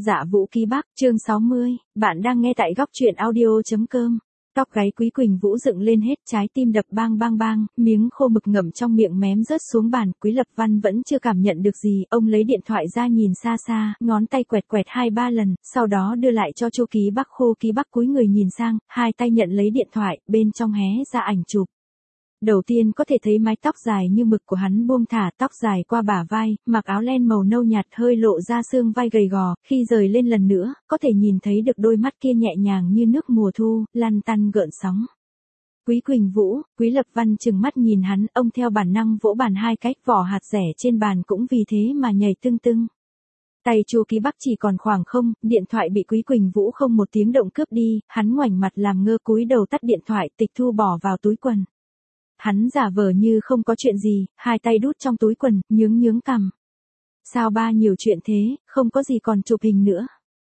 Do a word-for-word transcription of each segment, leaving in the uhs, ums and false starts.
Dạ Vũ Ký Bắc, chương sáu mươi, bạn đang nghe tại góc truyện audio.com. Tóc gáy Quý Quỳnh Vũ dựng lên hết, trái tim đập bang bang bang, miếng khô mực ngậm trong miệng mém rớt xuống bàn. Quý Lập Văn vẫn chưa cảm nhận được gì, ông lấy điện thoại ra nhìn xa xa, ngón tay quẹt quẹt hai ba lần, sau đó đưa lại cho Chu Ký Bắc. Khô Ký Bắc cúi người nhìn sang, hai tay nhận lấy điện thoại, bên trong hé ra ảnh chụp. Đầu tiên có thể thấy mái tóc dài như mực của hắn buông thả, tóc dài qua bả vai, mặc áo len màu nâu nhạt hơi lộ ra xương vai gầy gò, khi rời lên lần nữa, có thể nhìn thấy được đôi mắt kia nhẹ nhàng như nước mùa thu, lăn tăn gợn sóng. Quý Quỳnh Vũ, Quý Lập Văn trừng mắt nhìn hắn, ông theo bản năng vỗ bàn hai cách, vỏ hạt dẻ trên bàn cũng vì thế mà nhảy tưng tưng. Tay Chu Ký Bắc chỉ còn khoảng không, điện thoại bị Quý Quỳnh Vũ không một tiếng động cướp đi, hắn ngoảnh mặt làm ngơ cúi đầu tắt điện thoại, tịch thu bỏ vào túi quần. Hắn giả vờ như không có chuyện gì, hai tay đút trong túi quần, nhướng nhướng cằm. Sao ba nhiều chuyện thế, không có gì còn chụp hình nữa.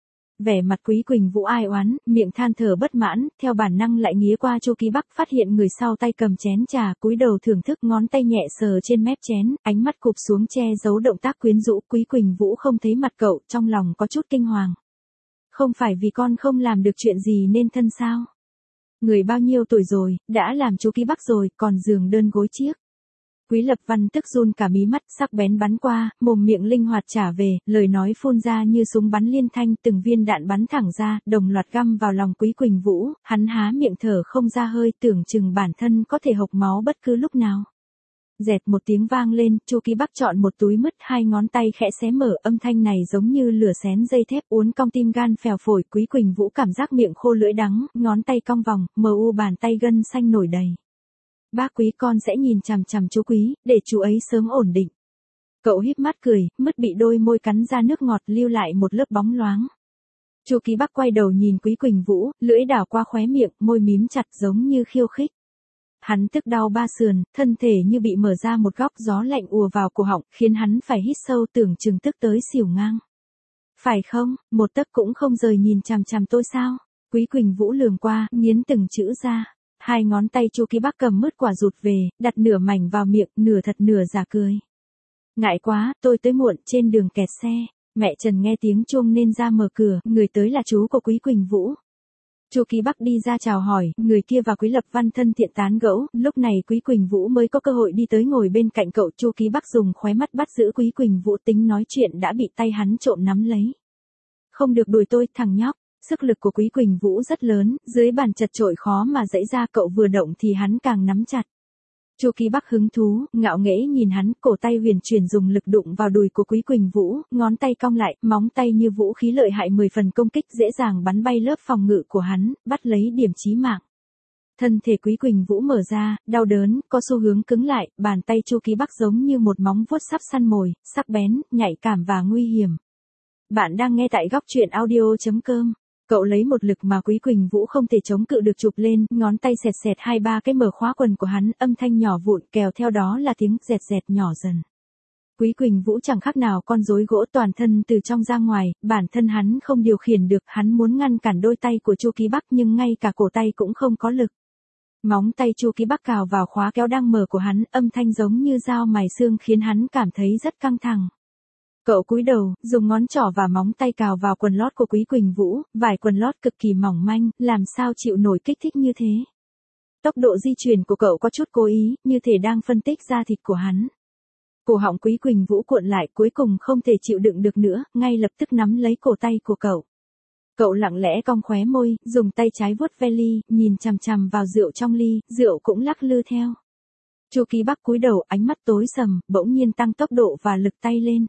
Vẻ mặt Quý Quỳnh Vũ ai oán, miệng than thở bất mãn, theo bản năng lại nghía qua Chu Ký Bắc, phát hiện người sau tay cầm chén trà, cúi đầu thưởng thức, ngón tay nhẹ sờ trên mép chén, ánh mắt cụp xuống che giấu động tác quyến rũ. Quý Quỳnh Vũ không thấy mặt cậu, trong lòng có chút kinh hoàng. Không phải vì con không làm được chuyện gì nên thân sao? Người bao nhiêu tuổi rồi, đã làm Chu Ký Bắc rồi, còn giường đơn gối chiếc. Quý Lập Văn tức run cả mí mắt, sắc bén bắn qua, mồm miệng linh hoạt trả về, lời nói phun ra như súng bắn liên thanh, từng viên đạn bắn thẳng ra, đồng loạt găm vào lòng Quý Quỳnh Vũ, hắn há miệng thở không ra hơi, tưởng chừng bản thân có thể hộc máu bất cứ lúc nào. Dẹt một tiếng vang lên, Chu Ký Bắc chọn một túi mứt, hai ngón tay khẽ xé mở, âm thanh này giống như lửa xén dây thép, uốn cong tim gan phèo phổi. Quý Quỳnh Vũ cảm giác miệng khô lưỡi đắng, ngón tay cong vòng, mờ u bàn tay gân xanh nổi đầy. Bác Quý, con sẽ nhìn chằm chằm chú Quý, để chú ấy sớm ổn định. Cậu híp mắt cười, mứt bị đôi môi cắn ra nước ngọt, lưu lại một lớp bóng loáng. Chu Ký Bắc quay đầu nhìn Quý Quỳnh Vũ, lưỡi đảo qua khóe miệng, môi mím chặt giống như khiêu khích. Hắn tức đau ba sườn, thân thể như bị mở ra một góc, gió lạnh ùa vào cổ họng, khiến hắn phải hít sâu, tưởng chừng tức tới xỉu ngang. Phải không, một tấc cũng không rời nhìn chằm chằm tôi sao? Quý Quỳnh Vũ lườm qua, nghiến từng chữ ra. Hai ngón tay Chu Ký Bắc cầm mứt quả rụt về, đặt nửa mảnh vào miệng, nửa thật nửa giả cười. Ngại quá, tôi tới muộn, trên đường kẹt xe. Mẹ Trần nghe tiếng chuông nên ra mở cửa, người tới là chú của Quý Quỳnh Vũ. Chu Ký Bắc đi ra chào hỏi, người kia và Quý Lập Văn thân thiện tán gẫu, lúc này Quý Quỳnh Vũ mới có cơ hội đi tới ngồi bên cạnh cậu. Chu Ký Bắc dùng khóe mắt bắt giữ Quý Quỳnh Vũ, tính nói chuyện đã bị tay hắn trộm nắm lấy. Không được đùi tôi, thằng nhóc. Sức lực của Quý Quỳnh Vũ rất lớn, dưới bàn chật chội khó mà giãy ra, cậu vừa động thì hắn càng nắm chặt. Chu Ký Bắc hứng thú, ngạo nghễ nhìn hắn, cổ tay huyền chuyển dùng lực đụng vào đùi của Quý Quỳnh Vũ, ngón tay cong lại, móng tay như vũ khí lợi hại mười phần công kích, dễ dàng bắn bay lớp phòng ngự của hắn, bắt lấy điểm chí mạng. Thân thể Quý Quỳnh Vũ mở ra, đau đớn, có xu hướng cứng lại, bàn tay Chu Ký Bắc giống như một móng vuốt sắp săn mồi, sắc bén, nhạy cảm và nguy hiểm. Bạn đang nghe tại góc truyện audio.com. Cậu lấy một lực mà Quý Quỳnh Vũ không thể chống cự được chụp lên, ngón tay xẹt xẹt hai ba cái mở khóa quần của hắn, âm thanh nhỏ vụn, kèo theo đó là tiếng dẹt dẹt nhỏ dần. Quý Quỳnh Vũ chẳng khác nào con rối gỗ, toàn thân từ trong ra ngoài, bản thân hắn không điều khiển được, hắn muốn ngăn cản đôi tay của Chu Ký Bắc nhưng ngay cả cổ tay cũng không có lực. Móng tay Chu Ký Bắc cào vào khóa kéo đang mở của hắn, âm thanh giống như dao mài xương khiến hắn cảm thấy rất căng thẳng. Cậu cúi đầu, dùng ngón trỏ và móng tay cào vào quần lót của Quý Quỳnh Vũ, vải quần lót cực kỳ mỏng manh, làm sao chịu nổi kích thích như thế. Tốc độ di chuyển của cậu có chút cố ý, như thể đang phân tích da thịt của hắn. Cổ họng Quý Quỳnh Vũ cuộn lại, cuối cùng không thể chịu đựng được nữa, ngay lập tức nắm lấy cổ tay của cậu. Cậu lặng lẽ cong khóe môi, dùng tay trái vuốt ve ly, nhìn chằm chằm vào rượu trong ly, rượu cũng lắc lư theo. Chu Ký Bắc cúi đầu, ánh mắt tối sầm, bỗng nhiên tăng tốc độ và lực tay lên.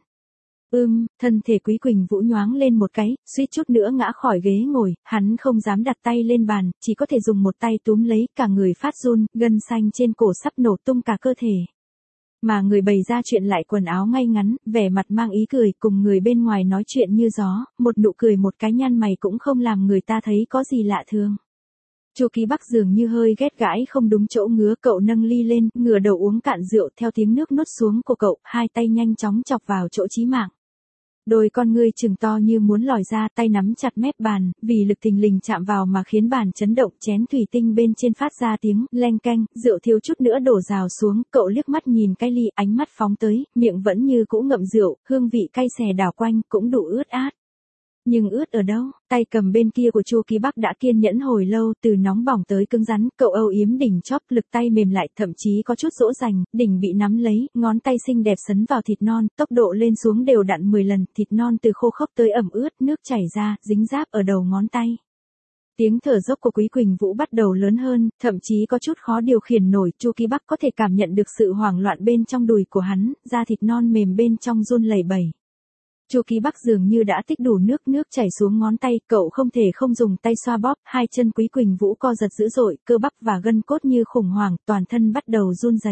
Ưm, thân thể Quý Quỳnh Vũ nhoáng lên một cái, suýt chút nữa ngã khỏi ghế ngồi, hắn không dám đặt tay lên bàn, chỉ có thể dùng một tay túm lấy, cả người phát run, gân xanh trên cổ sắp nổ tung cả cơ thể. Mà người bày ra chuyện lại quần áo ngay ngắn, vẻ mặt mang ý cười, cùng người bên ngoài nói chuyện như gió, một nụ cười một cái nhăn mày cũng không làm người ta thấy có gì lạ thường. Chu Ký Bắc dường như hơi ghét gãi không đúng chỗ ngứa, cậu nâng ly lên, ngửa đầu uống cạn rượu, theo tiếng nước nuốt xuống của cậu, hai tay nhanh chóng chọc vào chỗ chí mạng. Đôi con ngươi trừng to như muốn lòi ra, tay nắm chặt mép bàn, vì lực thình lình chạm vào mà khiến bàn chấn động, chén thủy tinh bên trên phát ra tiếng leng keng, rượu thiếu chút nữa đổ rào xuống, cậu liếc mắt nhìn cái ly, ánh mắt phóng tới, miệng vẫn như cũ ngậm rượu, hương vị cay xè đảo quanh, cũng đủ ướt át. Nhưng ướt ở đâu, tay cầm bên kia của Chu Ký Bắc đã kiên nhẫn hồi lâu, từ nóng bỏng tới cứng rắn, cậu âu yếm đỉnh chóp, lực tay mềm lại, thậm chí có chút dỗ dành, đỉnh bị nắm lấy, ngón tay xinh đẹp sấn vào thịt non, tốc độ lên xuống đều đặn mười lần, thịt non từ khô khốc tới ẩm ướt, nước chảy ra, dính ráp ở đầu ngón tay. Tiếng thở dốc của Quý Quỳnh Vũ bắt đầu lớn hơn, thậm chí có chút khó điều khiển nổi, Chu Ký Bắc có thể cảm nhận được sự hoảng loạn bên trong đùi của hắn, da thịt non mềm bên trong run lẩy bẩy. Chu Ký Bắc dường như đã tích đủ nước, nước chảy xuống ngón tay, cậu không thể không dùng tay xoa bóp, hai chân Quý Quỳnh Vũ co giật dữ dội, cơ bắp và gân cốt như khủng hoảng, toàn thân bắt đầu run rẩy.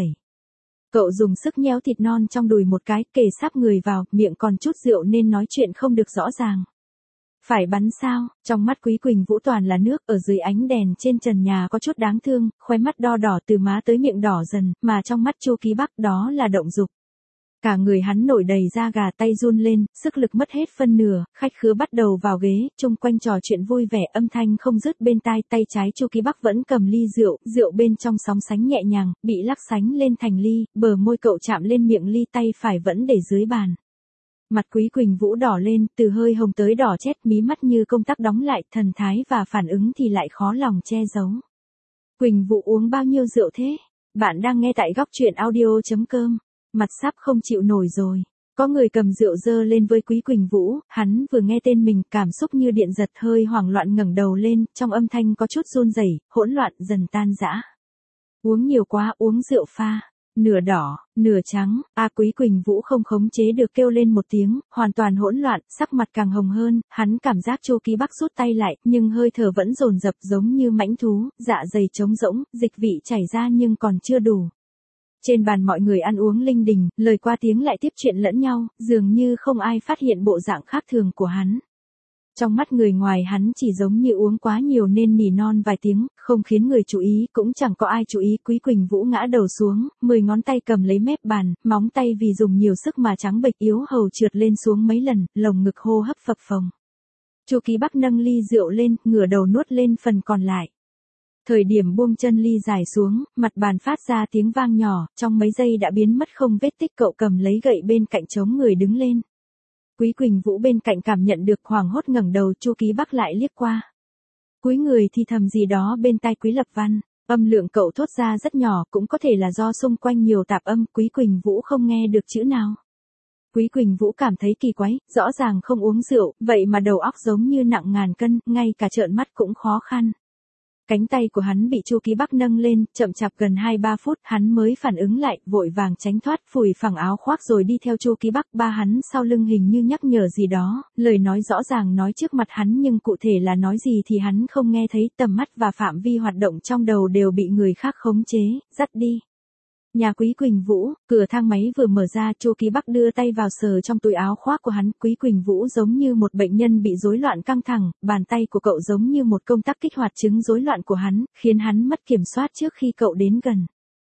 Cậu dùng sức nhéo thịt non trong đùi một cái, kề sát người vào, miệng còn chút rượu nên nói chuyện không được rõ ràng. Phải bắn sao? Trong mắt Quý Quỳnh Vũ toàn là nước, ở dưới ánh đèn trên trần nhà có chút đáng thương, khóe mắt đo đỏ từ má tới miệng đỏ dần, mà trong mắt Chu Ký Bắc đó là động dục. Cả người hắn nổi đầy da gà, tay run lên, sức lực mất hết phân nửa, khách khứa bắt đầu vào ghế, chung quanh trò chuyện vui vẻ, âm thanh không dứt bên tai, tay trái Chu Ký Bắc vẫn cầm ly rượu, rượu bên trong sóng sánh nhẹ nhàng, bị lắc sánh lên thành ly, bờ môi cậu chạm lên miệng ly, tay phải vẫn để dưới bàn. Mặt Quý Quỳnh Vũ đỏ lên, từ hơi hồng tới đỏ chét, mí mắt như công tắc đóng lại, thần thái và phản ứng thì lại khó lòng che giấu. Quỳnh Vũ uống bao nhiêu rượu thế? Bạn đang nghe tại góc truyện audio chấm com. Mặt sắp không chịu nổi rồi. Có người cầm rượu dơ lên với Quý Quỳnh Vũ, hắn vừa nghe tên mình, cảm xúc như điện giật, hơi hoảng loạn ngẩng đầu lên, trong âm thanh có chút run rẩy, hỗn loạn dần tan rã. Uống nhiều quá, uống rượu pha. Nửa đỏ, nửa trắng, a Quý Quỳnh Vũ không khống chế được kêu lên một tiếng, hoàn toàn hỗn loạn, sắc mặt càng hồng hơn, hắn cảm giác Chu Ký Bắc rút tay lại, nhưng hơi thở vẫn dồn dập giống như mãnh thú, dạ dày trống rỗng, dịch vị chảy ra nhưng còn chưa đủ. Trên bàn mọi người ăn uống linh đình, lời qua tiếng lại tiếp chuyện lẫn nhau, dường như không ai phát hiện bộ dạng khác thường của hắn. Trong mắt người ngoài hắn chỉ giống như uống quá nhiều nên nỉ non vài tiếng, không khiến người chú ý, cũng chẳng có ai chú ý. Quý Quỳnh Vũ ngã đầu xuống, mười ngón tay cầm lấy mép bàn, móng tay vì dùng nhiều sức mà trắng bệch, yếu hầu trượt lên xuống mấy lần, lồng ngực hô hấp phập phồng. Chu Ký Bắc nâng ly rượu lên, ngửa đầu nuốt lên phần còn lại. Thời điểm buông chân ly dài xuống, mặt bàn phát ra tiếng vang nhỏ, trong mấy giây đã biến mất không vết tích, cậu cầm lấy gậy bên cạnh chống người đứng lên. Quý Quỳnh Vũ bên cạnh cảm nhận được, hoảng hốt ngẩng đầu, Chu Ký Bắc lại liếc qua. Cúi người thì thầm gì đó bên tai Quý Lập Văn, âm lượng cậu thốt ra rất nhỏ, cũng có thể là do xung quanh nhiều tạp âm, Quý Quỳnh Vũ không nghe được chữ nào. Quý Quỳnh Vũ cảm thấy kỳ quái, rõ ràng không uống rượu, vậy mà đầu óc giống như nặng ngàn cân, ngay cả trợn mắt cũng khó khăn. Cánh tay của hắn bị Chu Ký Bắc nâng lên, chậm chạp gần hai ba phút, hắn mới phản ứng lại, vội vàng tránh thoát, phủi phẳng áo khoác rồi đi theo Chu Ký Bắc. Ba hắn sau lưng hình như nhắc nhở gì đó, lời nói rõ ràng nói trước mặt hắn nhưng cụ thể là nói gì thì hắn không nghe thấy, tầm mắt và phạm vi hoạt động trong đầu đều bị người khác khống chế, dắt đi. Nhà Quý Quỳnh Vũ, cửa thang máy vừa mở ra, Chu Ký Bắc đưa tay vào sờ trong túi áo khoác của hắn, Quý Quỳnh Vũ giống như một bệnh nhân bị rối loạn căng thẳng, bàn tay của cậu giống như một công tắc kích hoạt chứng rối loạn của hắn, khiến hắn mất kiểm soát trước khi cậu đến gần.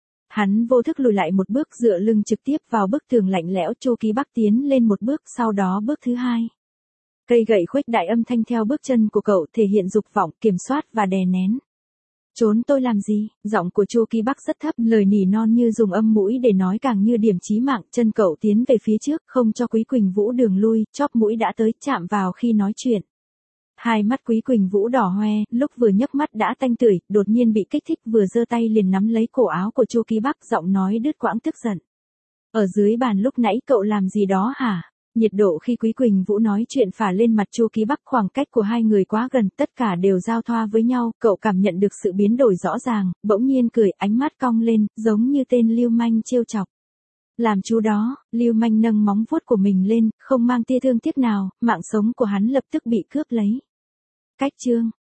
Hắn vô thức lùi lại một bước, dựa lưng trực tiếp vào bức tường lạnh lẽo, Chu Ký Bắc tiến lên một bước, sau đó bước thứ hai. Cây gậy khuếch đại âm thanh theo bước chân của cậu thể hiện dục vọng, kiểm soát và đè nén. Trốn tôi làm gì? Giọng của Chu Ký Bắc rất thấp, lời nỉ non như dùng âm mũi để nói càng như điểm chí mạng, chân cậu tiến về phía trước, không cho Quý Quỳnh Vũ đường lui, chóp mũi đã tới, chạm vào khi nói chuyện. Hai mắt Quý Quỳnh Vũ đỏ hoe, lúc vừa nhấc mắt đã tanh tưởi, đột nhiên bị kích thích, vừa giơ tay liền nắm lấy cổ áo của Chu Ký Bắc, giọng nói đứt quãng tức giận. Ở dưới bàn lúc nãy cậu làm gì đó hả? Nhiệt độ khi Quý Quỳnh Vũ nói chuyện phả lên mặt Chu Ký Bắc, khoảng cách của hai người quá gần, tất cả đều giao thoa với nhau, cậu cảm nhận được sự biến đổi rõ ràng, bỗng nhiên cười, ánh mắt cong lên, giống như tên lưu manh trêu chọc. Làm chú đó, lưu manh nâng móng vuốt của mình lên, không mang tia thương tiếc nào, mạng sống của hắn lập tức bị cướp lấy. Cách chương,